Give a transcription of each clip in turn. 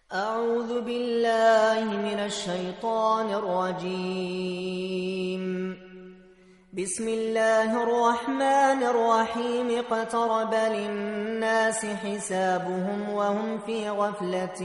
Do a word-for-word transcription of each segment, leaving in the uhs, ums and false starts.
أعوذ بالله من الشيطان الرجيم. بسم الله الرحمن الرحيم. اقترب للناس حسابهم وهم في غفلة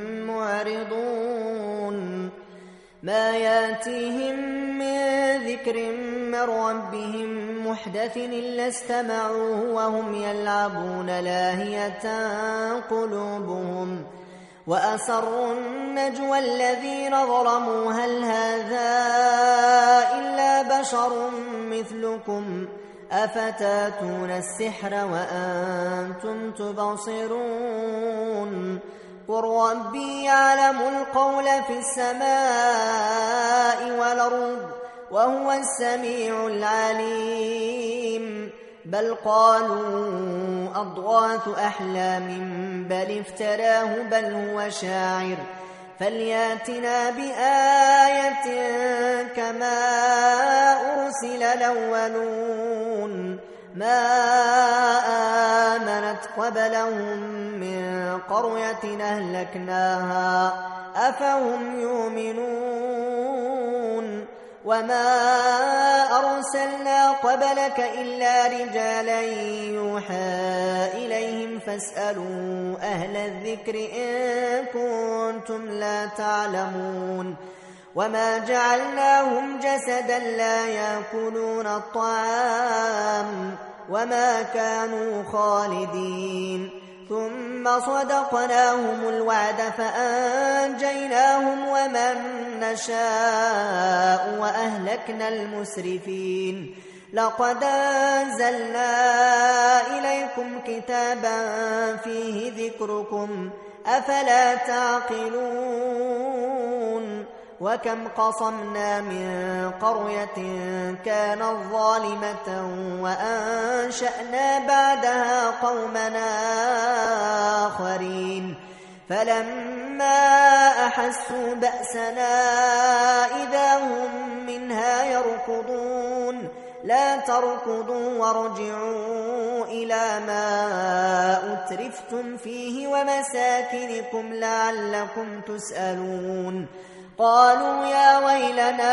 معرضون. ما ياتيهم من ذكر من ربهم محدث إلا استمعوه وهم يلعبون لاهية قلوبهم، وأسروا النجوى الذين ظلموا هل هذا إلا بشر مثلكم أفتاتون السحر وأنتم تبصرون. قل ربي يعلم القول في السماء والأرض وهو السميع العليم. بل قالوا أضغاث أحلام بل افتراه بل هو شاعر فلياتنا بآية كما أرسل الأولون. ما آمنت قبلهم من قرية أهلكناها أفهم يؤمنون. وما أرسلنا قبلك إلا رجالا يوحى إليهم فاسألوا أهل الذكر إن كنتم لا تعلمون. وما جعلناهم جسدا لا يأكلون الطعام وما كانوا خالدين. ثم صدقناهم الوعد فأنجيناهم ومن نشاء وأهلكنا المسرفين. لقد أنزلنا إليكم كتابا فيه ذكركم أفلا تعقلون. وكم قصمنا من قرية كانت ظالمة وأنشأنا بعدها قومنا آخرين فلما أحسوا بأسنا إذا هم منها يركضون. لا تركضوا وارجعوا إلى ما أترفتم فيه ومساكنكم لعلكم تسألون. قالوا يا ويلنا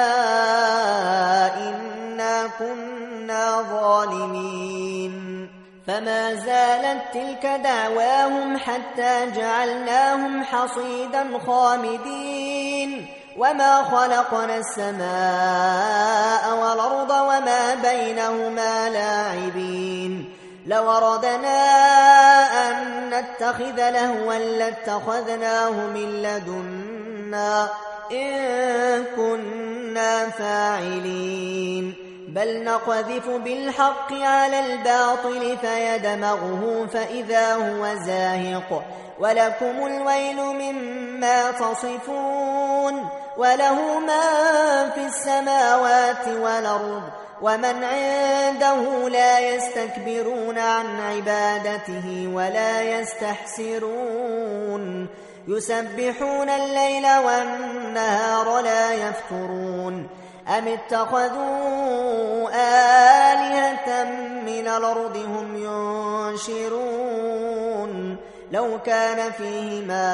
إنا كنا ظالمين. فما زالت تلك دعواهم حتى جعلناهم حصيدا خامدين. وما خلقنا السماء والأرض وما بينهما لاعبين. لو أردنا أن نتخذ لهوا لاتخذناه من لدنا إن كنا فاعلين. بل نقذف بالحق على الباطل فيدمغه فإذا هو زاهق ولكم الويل مما تصفون. وله ما في السماوات والأرض ومن عنده لا يستكبرون عن عبادته ولا يستحسرون. يسبحون الليل والنهار لا يفترون. أم اتخذوا آلهة من الأرض هم ينشرون. لو كان فيهما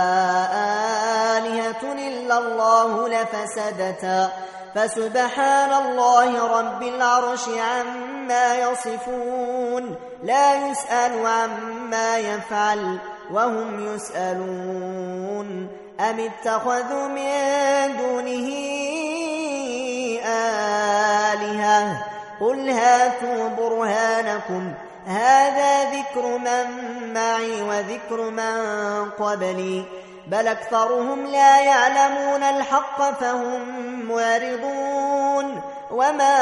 آلهة إلا الله لفسدتا فسبحان الله رب العرش عما يصفون. لا يسأل عما يفعل وهم يسألون. أم اتخذوا من دونه آلهة قل هاتوا برهانكم هذا ذكر من معي وذكر من قبلي بل أكثرهم لا يعلمون الحق فهم معرضون. وما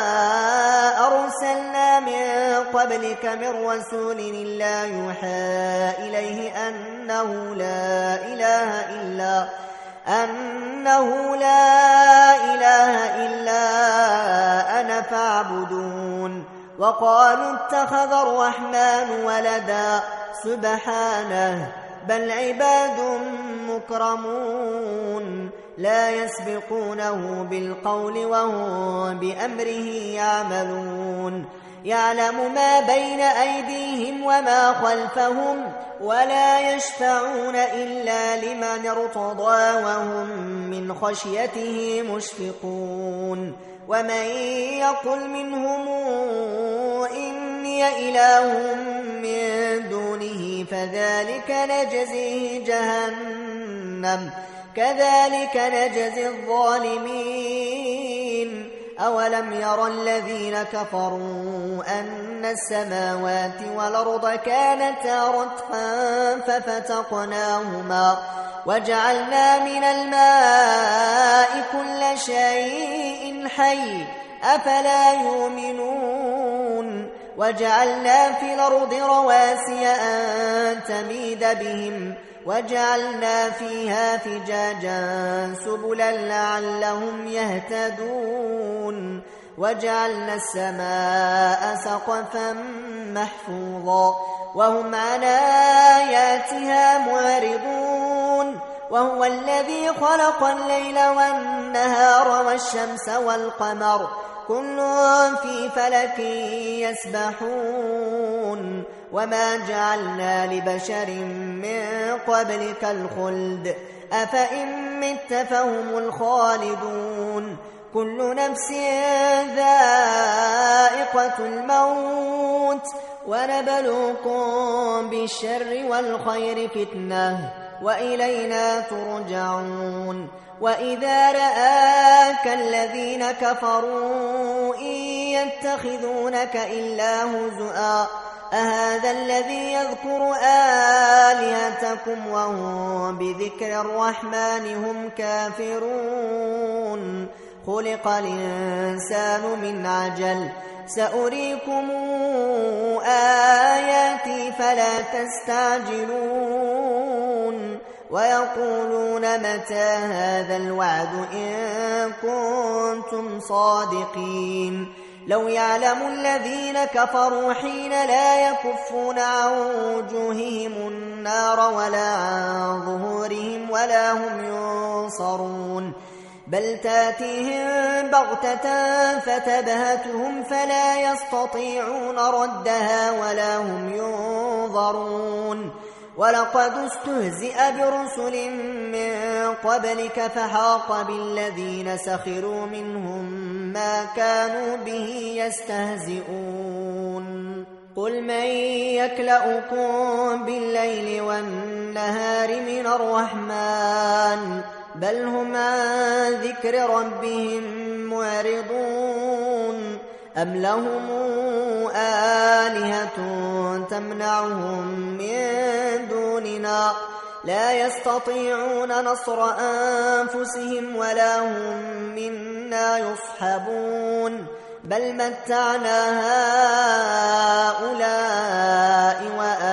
أرسلنا من قبلك من رسول إلا يوحى إليه أنه لا إله إلا أنه لا إله إلا أنا فاعبدون. وقالوا اتخذ الرحمن ولدا سبحانه بل عباد مكرمون لا يسبقونه بالقول وهم بأمره يعملون. يعلم ما بين أيديهم وما خلفهم ولا يشفعون إلا لمن ارتضى وهم من خشيته مشفقون ومن يقل منهم إني إله من دونه فذلك نجزيه جهنم كذلك نجزي الظالمين أولم يرى الذين كفروا أن السماوات والأرض كانتا رتقا ففتقناهما وجعلنا من الماء كل شيء حي أفلا يؤمنون وجعلنا في الأرض رواسي أن تميد بهم وجعلنا فيها فجاجا سبلا لعلهم يهتدون وجعلنا السماء سقفا محفوظا وهم عن آياتها معرضون وهو الذي خلق الليل والنهار والشمس والقمر كل في فلك يسبحون وما جعلنا لبشر من قبلك الخلد أفإن مت فهم الخالدون كل نفس ذائقة الموت ونبلوكم بالشر والخير فتنة وإلينا ترجعون وإذا رآك الذين كفروا إن يتخذونك إلا هزؤا أهذا الذي يذكر آلهتكم وهم بذكر الرحمن هم كافرون خلق الإنسان من عجل سأريكم آياتي فلا تستعجلون ويقولون متى هذا الوعد إن كنتم صادقين لو يعلم الذين كفروا حين لا يكفون عن وجوههم النار ولا عن ظهورهم ولا هم ينصرون بل تاتيهم بغتة فتبهتهم فلا يستطيعون ردها ولا هم ينظرون ولقد استهزئ برسل من قبلك فحاق بالذين سخروا منهم ما كانوا به يستهزئون قل من يكلؤكم بالليل والنهار من الرحمن بل هم عن ذكر ربهم معرضون أم لهم آلهة تمنعهم من دوننا لا يستطيعون نصر أنفسهم ولا هم منا يصحبون بل متعنا هؤلاء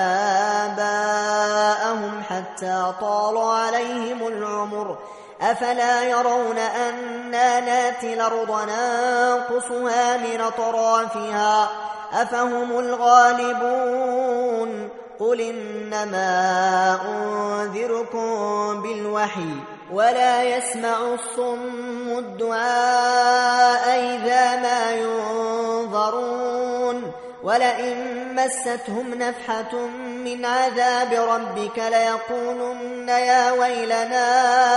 وآباءهم حتى طال عليهم العمر أفلا يرون أنا ناتي الأرض ننقصها من أطرافها أفهم الغالبون قل إنما أنذركم بالوحي ولا يسمع الصم الدعاء إذا ما ينظرون ولئن مستهم نفحة من عذاب ربك ليقولن يا ويلنا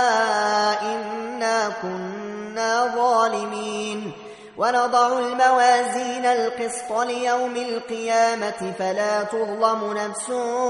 إنا كنا ظالمين ونضع الموازين القسط ليوم القيامة فلا تظلم نفس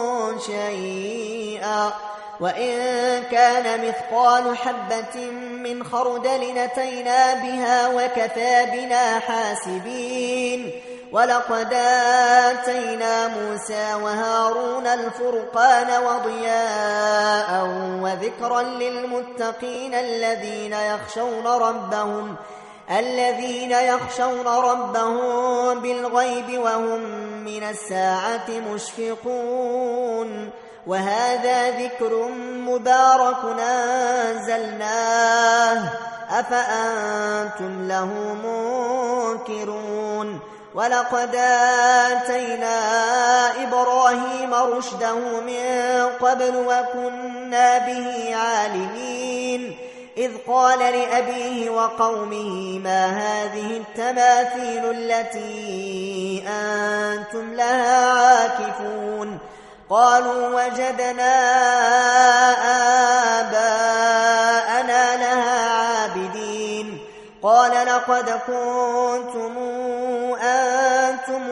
شيئا وإن كان مثقال حبة من خردل أتينا بها وكفى بنا حاسبين ولقد آتينا موسى وهارون الفرقان وضياء وذكرا للمتقين الذين يخشون ربهم الذين يخشون ربهم بالغيب وهم من الساعة مشفقون وهذا ذكر مبارك أنزلناه أفأنتم له منكرون ولقد آتينا إبراهيم رشده من قبل وكنا به عالمين إذ قال لأبيه وقومه ما هذه التماثيل التي أنتم لها عاكفون قالوا وجدنا آباءنا لها عابدين قال لقد كنتم أنتم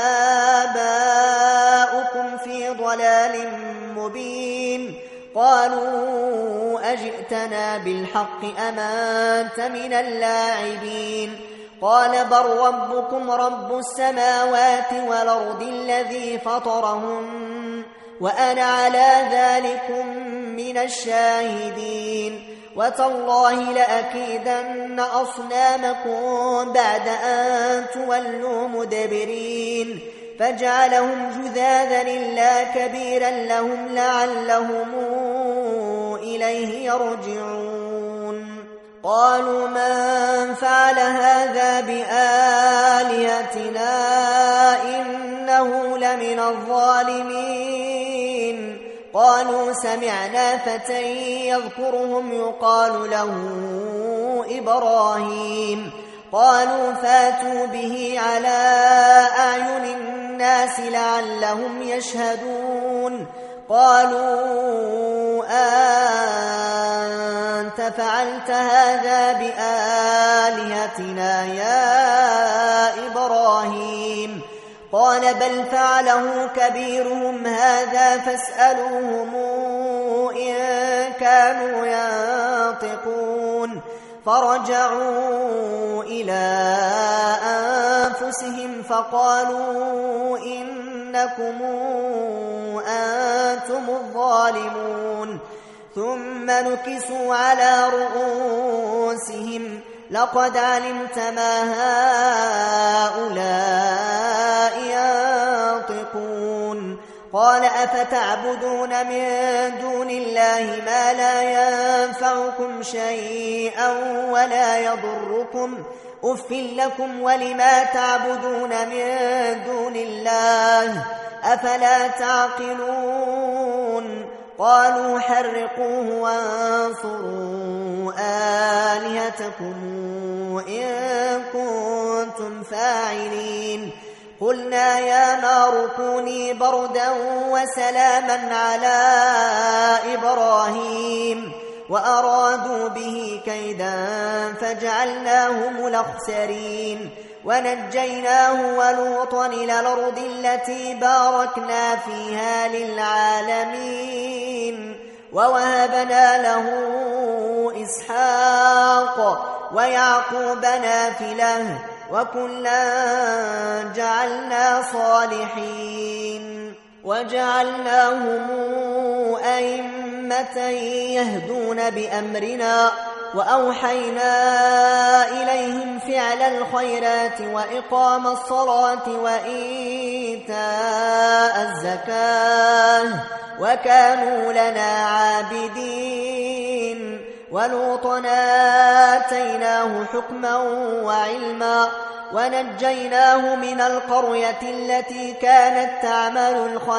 وآباؤكم في ضلال مبين قالوا أجئتنا بالحق أم أنت من اللاعبين قال بل ربكم رب السماوات والأرض الذي فطرهن وأنا على ذلكم من الشاهدين وتالله لأكيدن أصنامكم بعد أن تولوا مدبرين فجعلهم جذاذا إلا كبيرا لهم لعلهم إليه يرجعون قالوا من فعل هذا بآلهتنا إنه لمن الظالمين قالوا سمعنا فتى يذكرهم يقال له إبراهيم قالوا فاتوا به على أعين الناس لعلهم يشهدون قالوا أنت فعلت هذا بآلهتنا يا إبراهيم قال بل فعله كبيرهم هذا فاسألوهم إن كانوا ينطقون فرجعوا إلى أنفسهم فقالوا إنكم أنتم الظالمون ثم نكسوا على رؤوسهم لقد علمت ما هؤلاء ينطقون قال أفتعبدون من دون الله ما لا ينفعكم شيئا ولا يضركم أف لكم ولما تعبدون من دون الله أفلا تعقلون قالوا حرقوه وانصروا آلهتكم إن كنتم فاعلين قلنا يا نار كوني بردا وسلاما على إبراهيم وأرادوا به كيدا فجعلناهم الأخسرين ونجيناه ولوطا إلى الأرض التي باركنا فيها للعالمين ووهبنا له إسحاق ويعقوب نافلة وكلا جعلنا صالحين وجعلناهم أئمة يهدون بأمرنا وأوحينا إليهم فعل الخيرات وإقام الصلاة وإيتاء الزكاة وكانوا لنا عابدين ولوطا آتيناه حكما وعلما ونجيناه من القرية التي كانت تعمل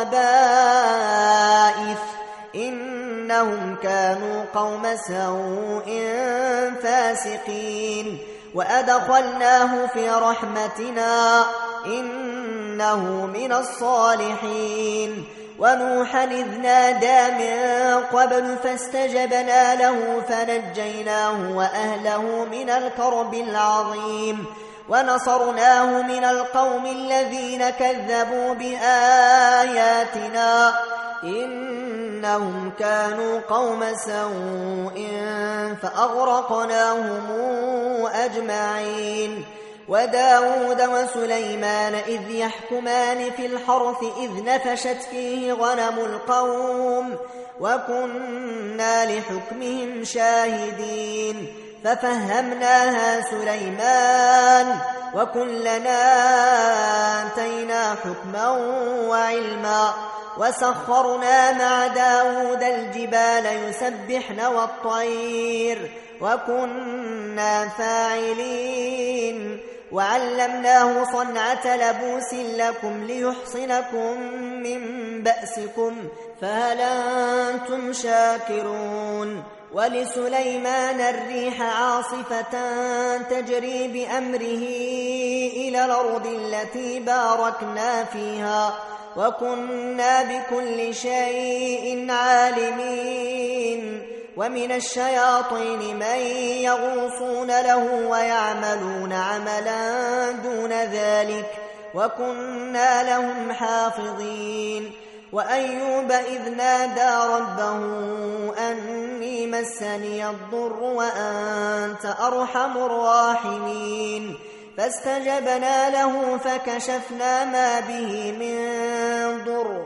الخبائث إنهم كانوا قوم سوء فاسقين وأدخلناه في رحمتنا إنه من الصالحين ونوحا إذ نادى من قبل فاستجبنا له فنجيناه وأهله من الكرب العظيم ونصرناه من القوم الذين كذبوا بآياتنا إنهم كانوا قوم سوء فأغرقناهم أجمعين وداود وسليمان إذ يحكمان في الحرث إذ نفشت فيه غنم القوم وكنا لحكمهم شاهدين ففهمناها سليمان وكلنا آتينا حكما وعلما وسخرنا مع داود الجبال يسبحن والطير وكنا فاعلين وعلمناه صنعة لبوس لكم ليحصنكم من بأسكم فهل أنتم شاكرون ولسليمان الريح عاصفة تجري بأمره إلى الأرض التي باركنا فيها وكنا بكل شيء عالمين ومن الشياطين من يغوصون له ويعملون عملا دون ذلك وكنا لهم حافظين وأيوب إذ نادى ربه أني مسني الضر وأنت أرحم الراحمين فاستجبنا له فكشفنا ما به من ضر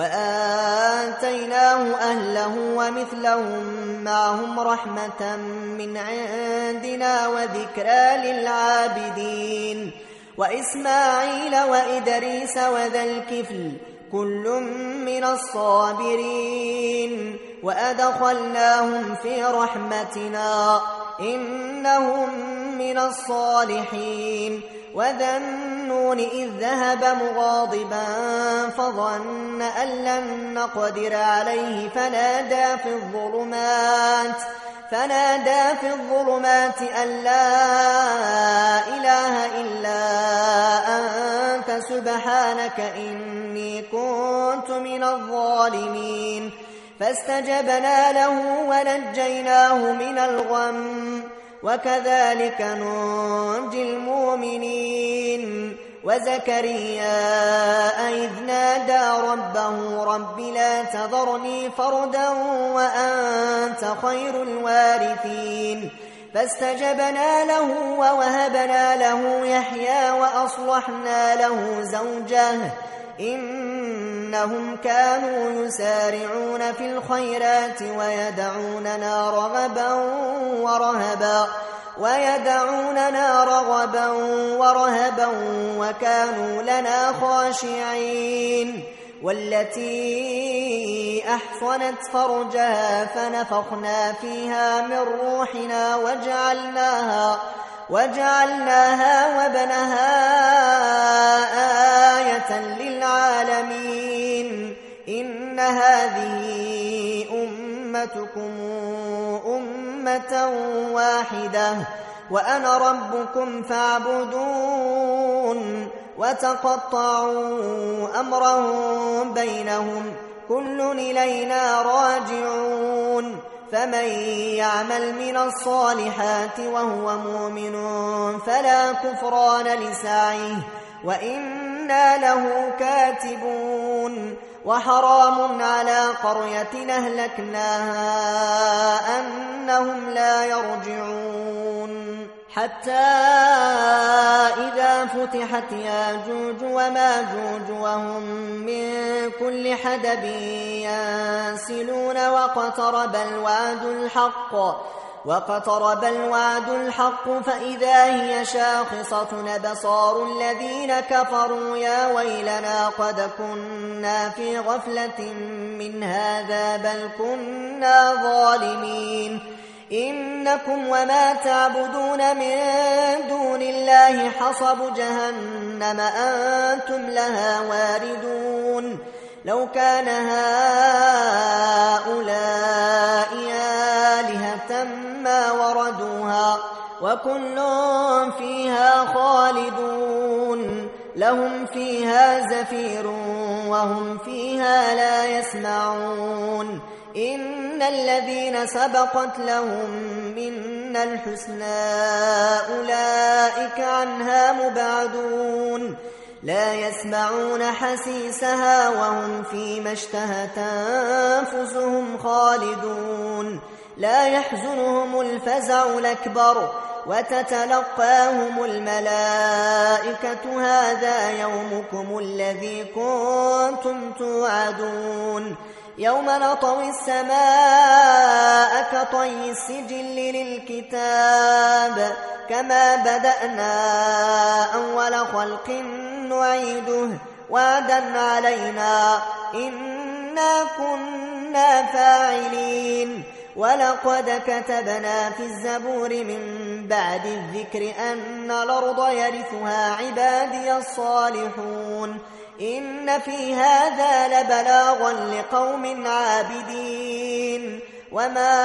وآتيناه أهله ومثلهم معهم رحمة من عندنا وذكرى للعابدين وإسماعيل وإدريس وذا الكفل كل من الصابرين وأدخلناهم في رحمتنا إنهم من الصالحين وذا النون إذ ذهب مغاضبا فظن أن لن نقدر عليه فنادى في الظلمات فنادى في الظلمات أن لا إله إلا أنت سبحانك إني كنت من الظالمين فاستجبنا له ونجيناه من الغم وكذلك ننجي المؤمنين وزكريا إذ نادى ربه رب لا تذرني فردا وأنت خير الوارثين فاستجبنا له ووهبنا له يحيى وأصلحنا له زوجه إنهم كانوا يسارعون في الخيرات ويدعوننا رغبا ورهبا ويدعوننا رغبا ورهبا وكانوا لنا خاشعين والتي أحصنت فرجها فنفخنا فيها من روحنا وجعلناها وجعلناها وابنها آية للعالمين إن هذه أمتكم أمة واحدة وأنا ربكم فاعبدون وتقطعوا أمرهم بينهم كل إلينا راجعون فمن يعمل من الصالحات وهو مؤمن فلا كفران لسعيه وإنا له كاتبون وحرام على قرية أهلكناها أنهم لا يرجعون حتى إذا فتحت ياجوج وماجوج وهم من كل حدب ينسلون واقترب الوعد الحق واقترب الوعد الحق فإذا هي شاخصة أبصار الذين كفروا يا ويلنا قد كنا في غفلة من هذا بل كنا ظالمين إنكم وما تعبدون من دون الله حصب جهنم أنتم لها واردون لو كان هؤلاء آلهة ما وردوها وكل فيها خالدون لهم فيها زفير وهم فيها لا يسمعون إن الذين سبقت لهم منا الحسنى أولئك عنها مبعدون لا يسمعون حسيسها وهم فيما اشتهت أنفسهم خالدون لا يحزنهم الفزع الأكبر وتتلقاهم الملائكة هذا يومكم الذي كنتم توعدون يوم نطوي السماء كطي السجل للكتاب كما بدأنا أول خلق نعيده وعدا علينا إنا كنا فاعلين ولقد كتبنا في الزبور من بعد الذكر أن الأرض يرثها عبادي الصالحون إن في هذا لبلاغا لقوم عابدين وما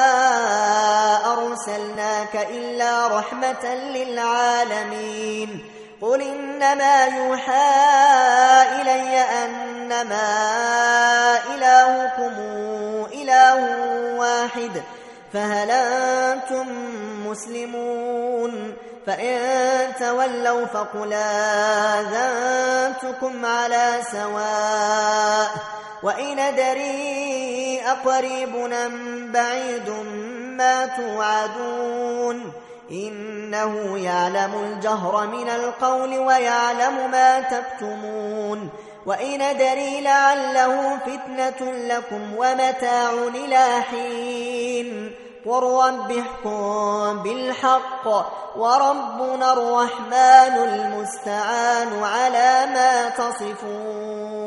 أرسلناك إلا رحمة للعالمين قل إنما يوحى إلي أن أنما إلهكم إله واحد فهل أنتم مسلمون فإن تولوا فقل آذنتكم على سواء وإن أدري أقريب أم بعيد ما توعدون إنه يعلم الجهر من القول ويعلم ما تكتمون وإن أدري لعله فتنة لكم ومتاع إلى حين قل رب احكم بالحق وربنا الرحمن المستعان على ما تصفون.